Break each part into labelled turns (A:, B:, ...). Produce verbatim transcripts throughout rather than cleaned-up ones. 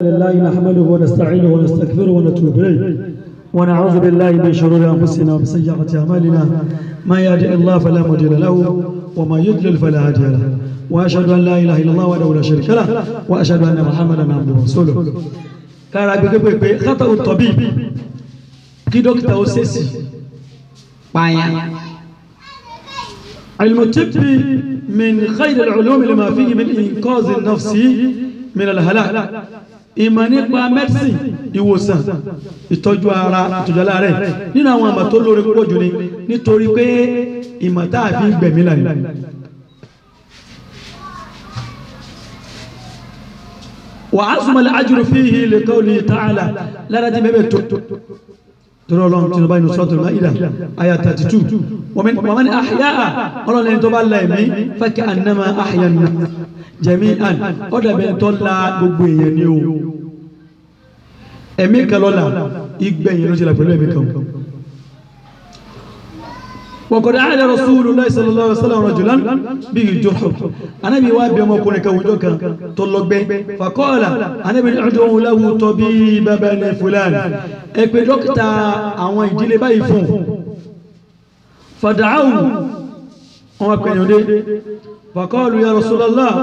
A: لله نحمده ونستعينه ونستغفره ونتوب إليه ونعوذ بالله من شرور أنفسنا ومن سيئات أعمالنا ما يهده الله فلا مضل له وما يضلل فلا هادي له وأشهد أن لا إله إلا الله وحده لا شريك له وأشهد أن محمدا عبده ورسوله. kára gbẹgbẹ pé kátà òtọ̀bí kí dókítà ó ṣèṣì pààyàn. المطب من خير العلوم لما فيه من إنقاذ النفس من الهلاك. ìmọ̀ nípa mẹ́dísìn ìwòsàn ìtọ́jú ara ìtọ́jú aláàrẹ̀ nínú àwọn àmọ̀ tó lórí púpọ̀ jù ni nítorí pé ìmọ̀ tá a fi ń gbẹ̀mí láyé. وعظم الأجر فيه لقوله تعالى لا ردي بيبتو ترى الله تنبأ إنه سورة المائدة آية ثلاثة وثلاثين ومن ومن أحياء الله لين تبى الله يمي فكأنما أحيا الناس جميعا هذا بيتولى بقوي ينيو أمي كلولا يقبل ينوجل بقوله أمي كم وقد عاد رسول الله صلى الله عليه وسلم رجلا به جرح أنا بيواب يوم أكون كوجوكا طلق به فقال أنا بنعدو له طبيب بني فلان إكبر دكتا أوان يجيلي بايفون فدعوه أما كان يودي فقالوا يا رسول الله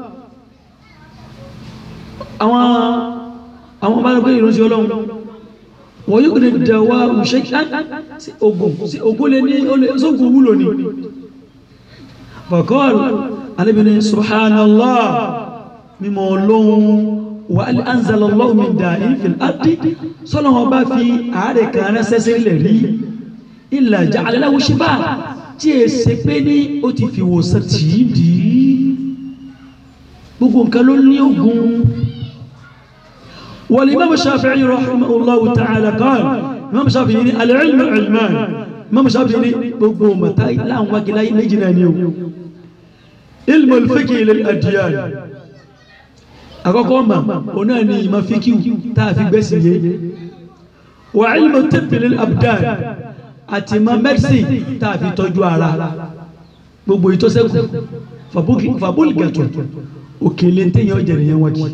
A: أما أما بالك يرجع لهم ويقول الدواء شيئا سأقول لي سأقول ولوني فقال أنا بني سبحان الله ممولون وأن أنزل الله من داء في الأرض صلى الله في عارك كان سسلري إلا جعل له شفاء تيسبني أتي في وسطي دي بقول كلوني يوم. والإمام الشافعي رحمه الله تعالى قال الإمام الشافعي العلم علمان الإمام الشافعي بقوم متى لا وكلا يجنانيو علم الفقه للأديان أقول ما هناني ما فيكيو تافي بسيه وعلم الطب للأبدان أتما مرسي تافي تجوارا بقول يتوسكو فبولغتو وكلنتين يوجري يواجي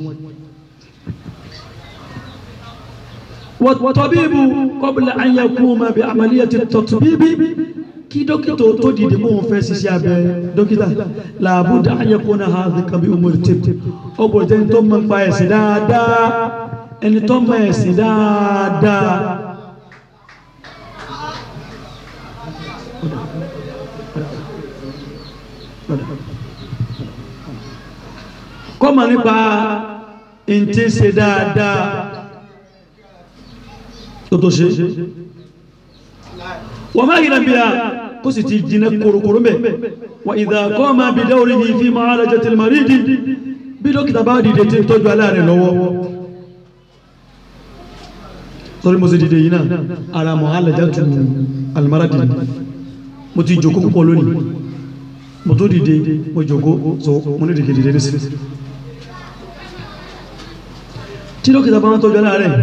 A: والطبيب قبل أن يقوم بعملية التطبيب كي دكتور تودي دمو فاسي شابه دكتور لابد أن يكون هذا بأمور الطب أبو جن توم من فايس دادا إن توم فايس دادا كما نبا إنتي دادا تطوشي وما هي الأنبياء قصتي جنة كوركورمة وإذا قام بدوره في معالجة المريض بدوك تبادي دي تجو على رلو صلى المزيد دينا على معالجة المرض متي جوكو كولوني متودي دي وجوكو سو مني دي دي دي تلوك تبادي تجو على رلو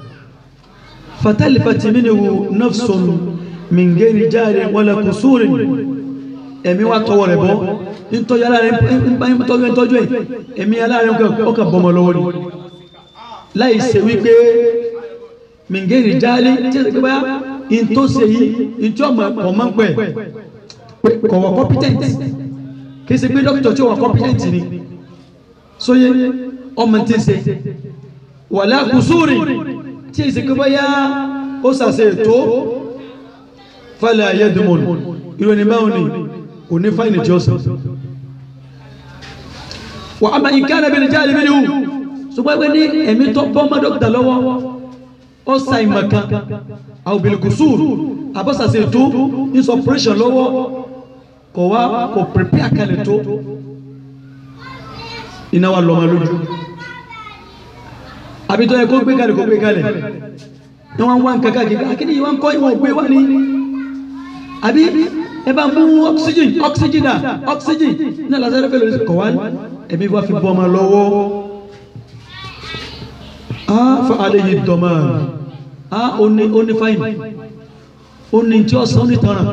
A: فتلفت منه نفس من غير جار ولا قصور èmi wá tọwọ́ rẹ̀ bọ́ nítorí aláàrẹ̀ nítorí ìtọ́jú ẹ̀ èmi aláàrẹ̀ ọkà bọ́mọ lọ́wọ́ ni láì ṣe wípé min ghairi jali tí ó bá in tó ṣe yìí in tí ọmọ ọmọ ń pẹ̀ kọ̀wọ̀ competent kì í ṣe pé dókítà tí ó wà competent ni sóyé ọmọ tí ń ṣe wala qusuri tí èsì kí bóyá ó sàṣẹ ètò fala yadmun ìròyìn báwọn ni kò ní fáìlì tí ó sọ wà á máa ń kára bí ní jáde bí ní hù ṣùgbọ́n pé ní ẹ̀mí tó bọ́ mọ́ dókítà lọ́wọ́ ó sa ìmọ̀ kan àwọn bil qusur àbọ̀sàṣẹ ètò ní operation lọ́wọ́ kò wá kò prepare kalẹ̀ tó iná wa lọ́mọ lójú àbí tó yẹ kó gbé kalẹ̀ kó gbé kalẹ̀ ní wọ́n wá nǹkan káàkiri akíní yìí wọ́n kọ́ ìwọ̀n gbé wá ní àbí ẹ bá mú oxygen oxygen náà oxygen náà lásán fẹ́ lórí kọ̀ wá ẹ̀mí wá fi bọ́ ọmọ lọ́wọ́ á fa alẹ́ yìí dọ̀mọ́ á ó ní ó ní fáìn ó ní tí ó sọ ó ní tọ̀ràn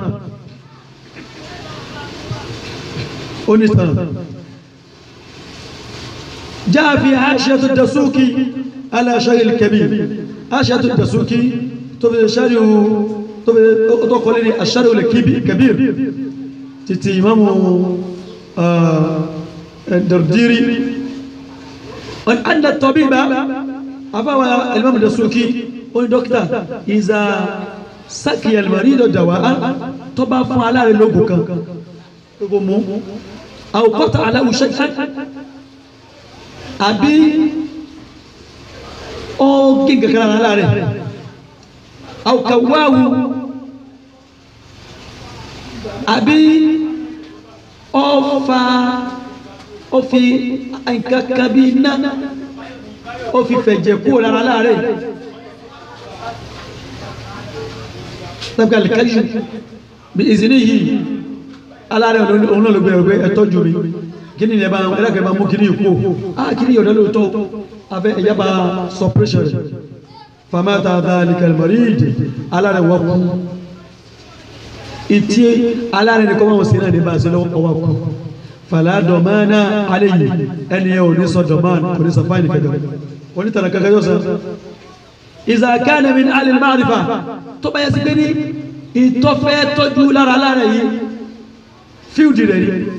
A: ó ní tọ̀ràn جاء في حاشية الدسوقي على شرح الكبير حاشية الدسوقي تبدأ شرح تقول لي الشرح الكبير تتي إمام الدرديري أن الطبيب أفوى الإمام الدسوقي قل دكتور إذا سقي المريض دواء طبعا فعلا لوجوك أو قطع له شيئا أبي أو كينغ كلام على أو كواو أبي أو فا أو في أنك كابينا أو في فجكول على تبقى الكلام بإذنه على أنه لو بيرجع التوجبي kini le ba era ke ba mu kini ko ah kini yoda lo to ave ya ba suppression fama ta dhalika al marid ala re wa ku iti ala re ko ma sina de ba se lo wa ku fala domana alayhi en yo ni so doman ko ni sa fani ka do ko ni tara ka ga yo sa iza kana min ahli al ma'rifa to ba yasbeni ito fe to ju lara lara yi field re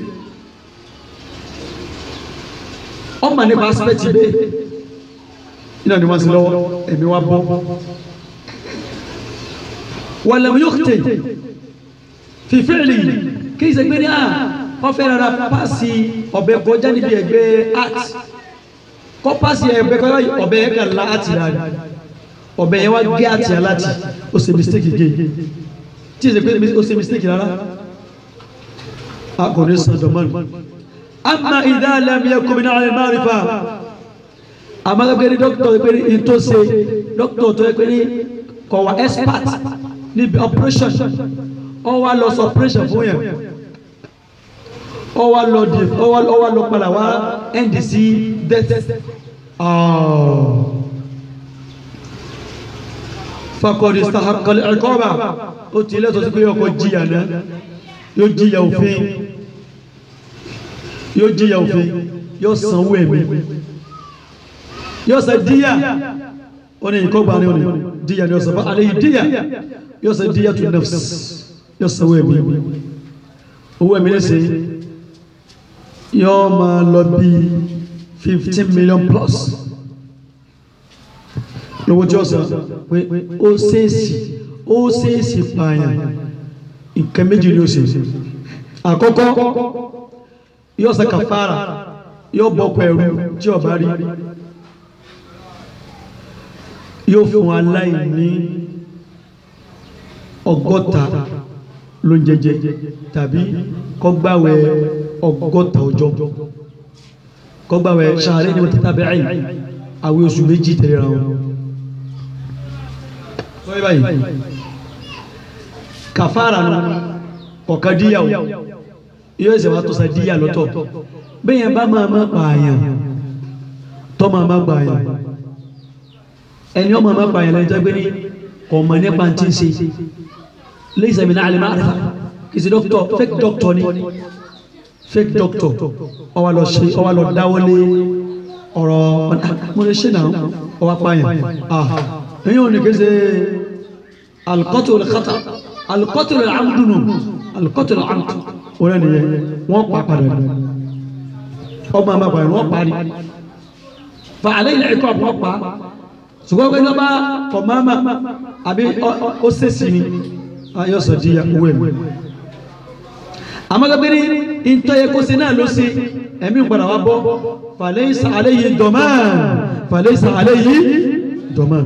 A: ọmọ nípa aspect ibẹ iná ni wọ́n sì lọ́wọ́ ẹ̀mí wa bọ́ wàlẹ̀ yóò tẹ̀ fífẹ́lì kí ìṣe gbé ní à wọ́n fẹ́ rárá pàṣẹ ọbẹ̀ kọjá níbi ẹgbẹ́ art kọ́ pàṣẹ ẹgbẹ́ kọjá ọbẹ̀ ẹ̀ka ńlá àti rárá ọbẹ̀ yẹn wá gé àti aláti ó ṣe mistake gé tí ìṣe gbé ó ṣe mistake rárá a kò ní sàn dọ̀mọ́nù. أما إذا لم يكن من أهل المعرفة أما لو دكتور يقول إنتوسي دكتور يقول كوا expert níbi operation ó wá lọ operation fún yẹn ó wá lọ di ó wá ó wá lọ padà wá end sí death فقد استحق العقابة ó ti lẹ́tọ̀ọ́ sí pé ọkọ̀ jìyà náà yóò jìyà òfin yóò jìyà òfin yóò sanwó ẹ̀mí yóò san díyà ó ní ìkọ́gbà ní òní díyà ní ọ̀sán àlẹ́ yìí díyà yóò san díyà tó nafs yóò sanwó ẹ̀mí owó ẹ̀mí lẹ́sẹ̀ yóò máa lọ bí fifteen million plus lówó tí ó san pé ó ṣèèṣì ó ṣèèṣì pààyàn nǹkan méjì ni ó ṣe àkọ́kọ́ yóò ṣe kàfàrà yóò bọ́kọ ẹrú tí ó bá rí yóò fún aláìní ọgọ́ta lóúnjẹ tàbí kó gbààwẹ̀ ọgọ́ta ọjọ́ kó gbààwẹ̀ ṣàárẹ̀ ní wọ́n tàbí àyè àwọn oṣù méjì tẹ̀lé ra wọn. sọ́yìn báyìí kàfàrà nù ọ̀kan díyàwó yóò ṣe wá tó sa díyà lọ́tọ̀ bẹ́ẹ̀ yẹn bá máa má pààyàn tọ́ máa má pààyàn ẹni ọmọ má pààyàn lẹ́yìn tó gbé ní ọmọ nípa tí ń ṣe laysa min ahli ma'rifa kì í ṣe dókítọ̀ fake doctor ni fake doctor ó wá lọ ṣe ó wá lọ dáwọ́lé ọ̀rọ̀ mo lè ṣe náà ó wá pààyàn ẹ̀yin ò ní kí n ṣe al-qatl al-khata al-qatl al-amd nù al-qatl al-amd wọ́n ní wọ́n pa padà ní ọmọ àmà pàdé wọ́n parí fa àlẹ́ ilẹ̀ ẹ̀kọ́ wọ́n pa ṣùgbọ́n pé lọ́ba fọ̀mọ́mà àbí ó ṣèṣì ni ayọ́ sọ di owó ẹ̀mí àmọ́ gbẹ́ni ìtọ́yẹ kó ṣe náà ló ṣe ẹ̀mí padà wá bọ́ falaysa alayhi daman falaysa alayhi daman.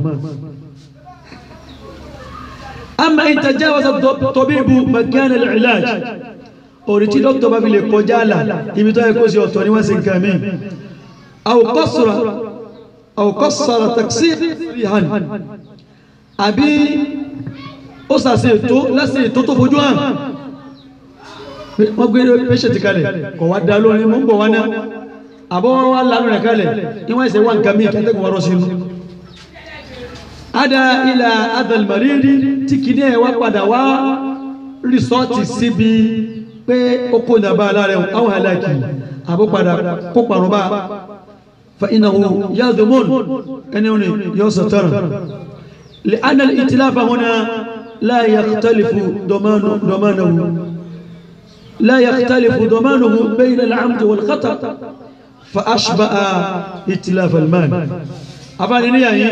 A: amma in tajawaza at-tabibu makan al-ilaj oriti doctor bá fi lè kọjá là ibi tó yẹ kó ṣe ọ̀tọ̀ ni wọ́n ṣe nǹkan mi aw qasra aw qassara taksihan àbí ó ṣàṣe ètò lẹ́sìn ètò tó fojú hàn wọ́n gbé patient kalẹ̀ kọ̀ wá dá lórí mú bọ̀ wá ná àbọ̀ wọ́n wá lánú rẹ̀ kalẹ̀ ìwọ̀n ẹ̀sẹ̀ wà nǹkan mi kẹ́tẹ́kùn wọ́n rọ́ sínú ada ila adal maridi tí kìíní ẹ̀ wá padà wá rìsọ́ọ̀tì síbi pé ó kó nàbà aláàrẹ̀ àwọn aláàkì àbó padà kó parun bá فإنه يضمن أنه يستر لأن الائتلاف هنا لا يختلف ضمان ضمانه لا يختلف ضمانه بين العمد والخطأ فأشبه ائتلاف المال أفعل يعني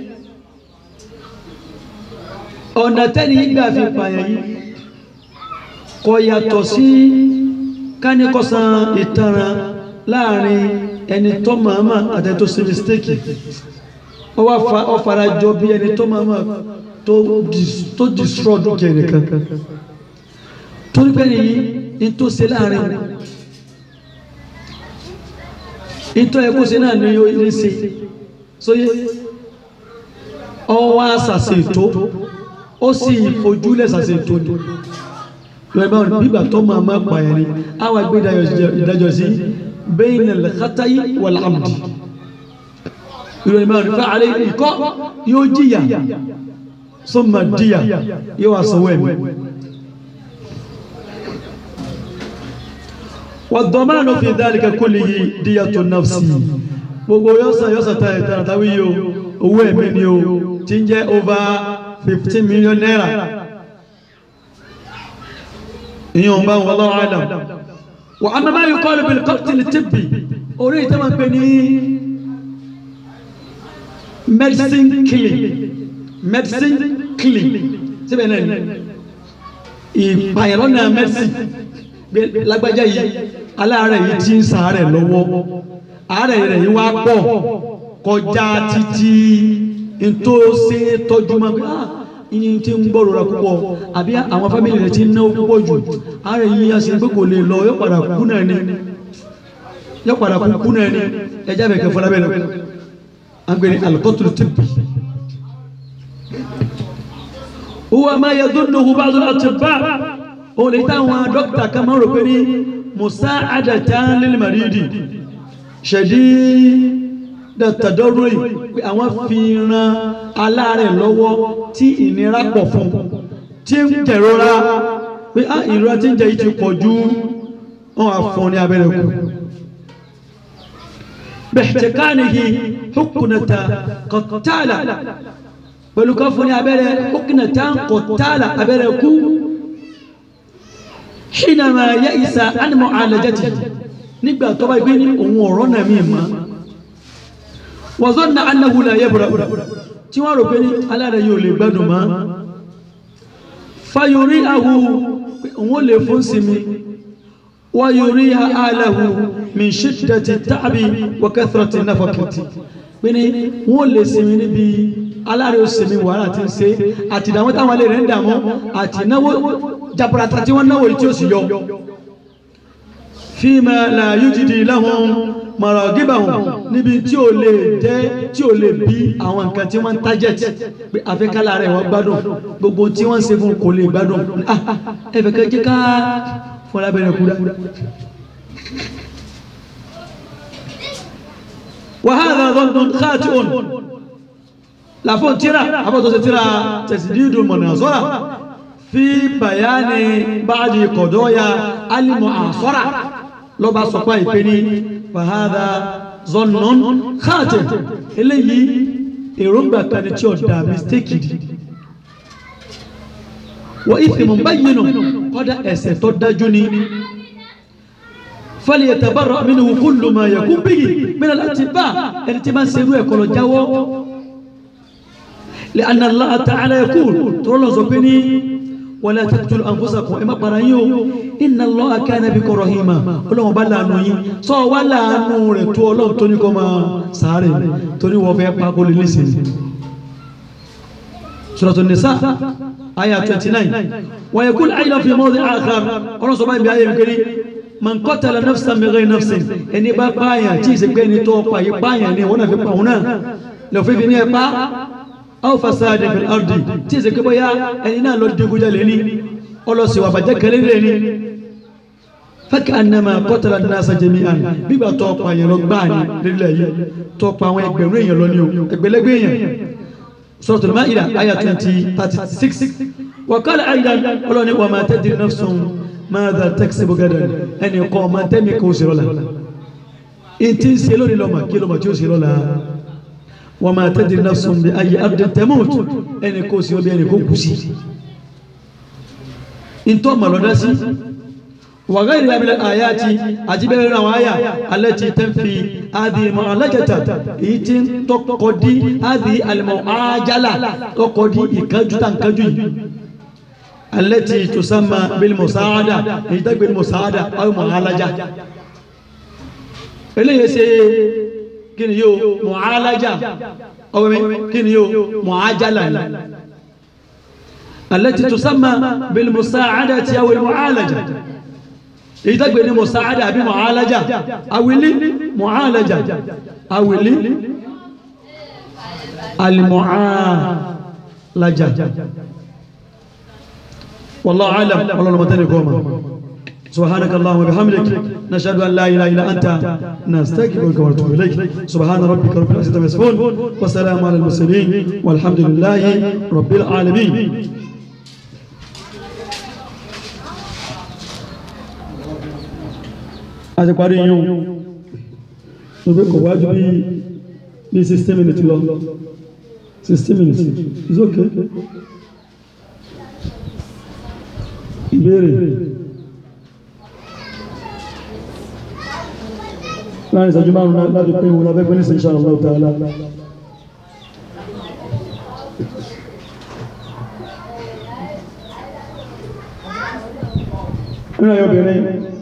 A: ọ̀nà tẹ́ni ìgbà fi pààyàn yìí kò yàtọ̀ sí kánikọ́sán ìtanràn láàrin ẹni tó màmá àti tó ṣe mistake ó fara jọ bí ẹni tó màmá tó destroy dúkìá nìkan torí pé nìyí ní tó ṣe láàrin ní tó ẹkú ṣe náà ní yóò ní ṣe sóyé ọwọ́ àṣàṣe ètò ó sì fojúlẹ̀ ṣàṣe ètò ní lọ́ẹ̀bá bígbà tó máa máa pààyàn ni àwọn àgbé ìdájọ́ sí bayna al-khata'i wal-'amdi ìròyìn máa rí fa'alẹ́ ìkọ́ yóò jíyà summa díyà yóò wà sọwọ́ ẹ̀mí wad-damanu fi dhalika kullihi diyatu nafsi gbogbo yọ́sà yọ́sà tàbí yóò owó ẹ̀mí ni o tí ń jẹ́ over fifteen million naira ìyẹn bá wallahu a'lam wa amma ma yuqalu bil qatl at-tibbi orí ìtẹ́mà pé ní medicine killing medicine killing síbẹ̀ náà ni ìpààyàn lọ́nà medicine lágbájá yìí aláàárẹ̀ yìí tí ń ṣàárẹ̀ lọ́wọ́ àárẹ̀ rẹ̀ yìí wá pọ̀ kọjá títí ntó ṣe tọ́jú máa bí ah ìyẹn tí ń gbọ́rọ̀ ra púpọ̀ àbí àwọn fámìlì rẹ̀ ti ń náwó púpọ̀ jù ààrẹ yìí a sì pé kò lè lọ yóò padà kú náà ni yóò padà kú náà ni ẹjá bẹ̀ kẹfọ́ lábẹ́ rẹ̀ à ń gbé ní al-qatl at-tibbi. huwa ma yadhunnuhu ba'd al-atibba òun lè táwọn dókítà kan máa rò pé ní musa'adatan lil maridi shadid tàdọ́rọ̀ yìí pé àwọn fi ran aláàrẹ̀ lọ́wọ́ tí ìnira pọ̀ fún tí ń jẹ̀rora pé á ìrora tí ń jẹ yìí ti pọ̀ ju wọn àfọn ní abẹ́rẹ́ kù bihtikanihi huknata qatala pẹ̀lú kan fún ní abẹ́rẹ́ huknata qatala abẹ́rẹ́ kú hinama ya'isa an mu'alajatihi nígbà tó bá gbé ní òun ọ̀rọ̀ náà mí ma wazanna annahu la yabra tí wọ́n rò pé ní aláàrẹ̀ yóò lè gbádùn máa fayori ahu wọ́n lè fún sinmi wa yori alahu min shiddati ta'bi wa kathrati nafaqati pé ní wọ́n lè sinmi níbi aláàrẹ̀ ó sinmi wàhálà tí ń ṣe àti ìdààmú táwọn alẹ́ rẹ̀ ń dààmú àti náwó jaburata tí wọ́n náwó tí ó sì yọ fima la yujidi lahum maragibahum níbi tí ó lè jẹ́ tí ó lè bí àwọn nǹkan tí wọ́n ń target pé àfikálà rẹ̀ wọ́n gbádùn gbogbo tí wọ́n ń ṣe fún kò lè gbádùn ẹ̀fẹ̀ kan jẹ́ ká fún lábẹ́rẹ̀ kúrá. wa hadha dhannun khati'un làfún tíra àbọ̀tọ̀ sí tíra tasdidul munazara fi bayani ba'di qadaya al-mu'asara lọ́ba sọ̀pá ìpé ní fàhádà zọ́nà káàtẹ̀ eléyìí èròǹgbà kan ní tí ó dá mistake dì wọ́n ìfìmọ̀ báyìí nù kọ́dá ẹ̀ṣẹ̀ tó dájú ní falyatabarra' minhu kullu ma yakun bihi min al-atibba' ẹni tí bá ń serú ẹ̀kọ́ lọ jáwọ́ li'anna Allah ta'ala yaqul tó lọ sọ pé ní wala taqtulu anfusakum ẹ má para yín o inna Allaha kana bikum rahima ọlọ́run bá láàánú yín sọ wá láàánú rẹ̀ tó ọlọ́run tó ní kọ́ máa sáré tó ní wọ́n fẹ́ pa kó lè léṣe. Suratun Nisa aya twenty-nine wa yaqul aydan fi mawdi' akhar ọlọ́run sọ báyìí bí ayé nkiri man qatala nafsan bighayri nafsin ẹni bá pààyàn tí ìsègbè ní tó pa yìí pààyàn ní wọ́n náà fi pa òun náà lọ́ọ́ fi fi ní ẹ pa aw fasad fil ardi tí ṣe ke bóyá ẹni náà lọ digun jalè ni olosi wa bàjẹ́ kele ni faka annama qatala an-nasa jami'an bí bá tó pa yẹn lọ gbà ni lele yìí tó pa àwọn ẹgbẹ̀rún èyàn lọ ni o ẹgbẹ̀lẹ́gbẹ̀ èyàn suratul maida aya twenty thirty-six wa qala aidan oloni wa ma tadri nafsun madha taksibu gadan ẹni ko ma temi ko sirola انتي سيلوني لما كيلو ما تشوسي لولا وما تدري نفس بأي أرض تموت أن كوسي وبين كوسي انتو مالوداسي وغيرها من الآيات أجيب لنا وآية التي تنفي هذه المعالجة إيتين تقضي هذه المعاجلة تقضي إكاجو تنكاجو التي تسمى بالمساعدة إيتك بالمساعدة أو معالجة إليه سي كن يو معالجة أو كن يو معاجلة التي تسمى بالمساعدة أو المعالجة إذا بني مساعدة بمعالجة أولي معالجة أولي المعالجة والله أعلم والله نمتني كوما سبحانك اللهم وبحمدك نشهد أن لا إله إلا أنت نستغفرك ونتوب إليك سبحان ربك رب العزة عما يصفون والسلام على المرسلين والحمد لله رب العالمين. àti parí yún mo fẹ́ kọ̀ wájú bí bí sixteen minutes lọ sixteen minutes is okay. ìbéèrè láàrin ìṣẹ́jú márùn-ún láti pín ìwọ̀n abẹ́gbẹ́ ní insha Allah ta'ala. nínú ayọ̀ obìnrin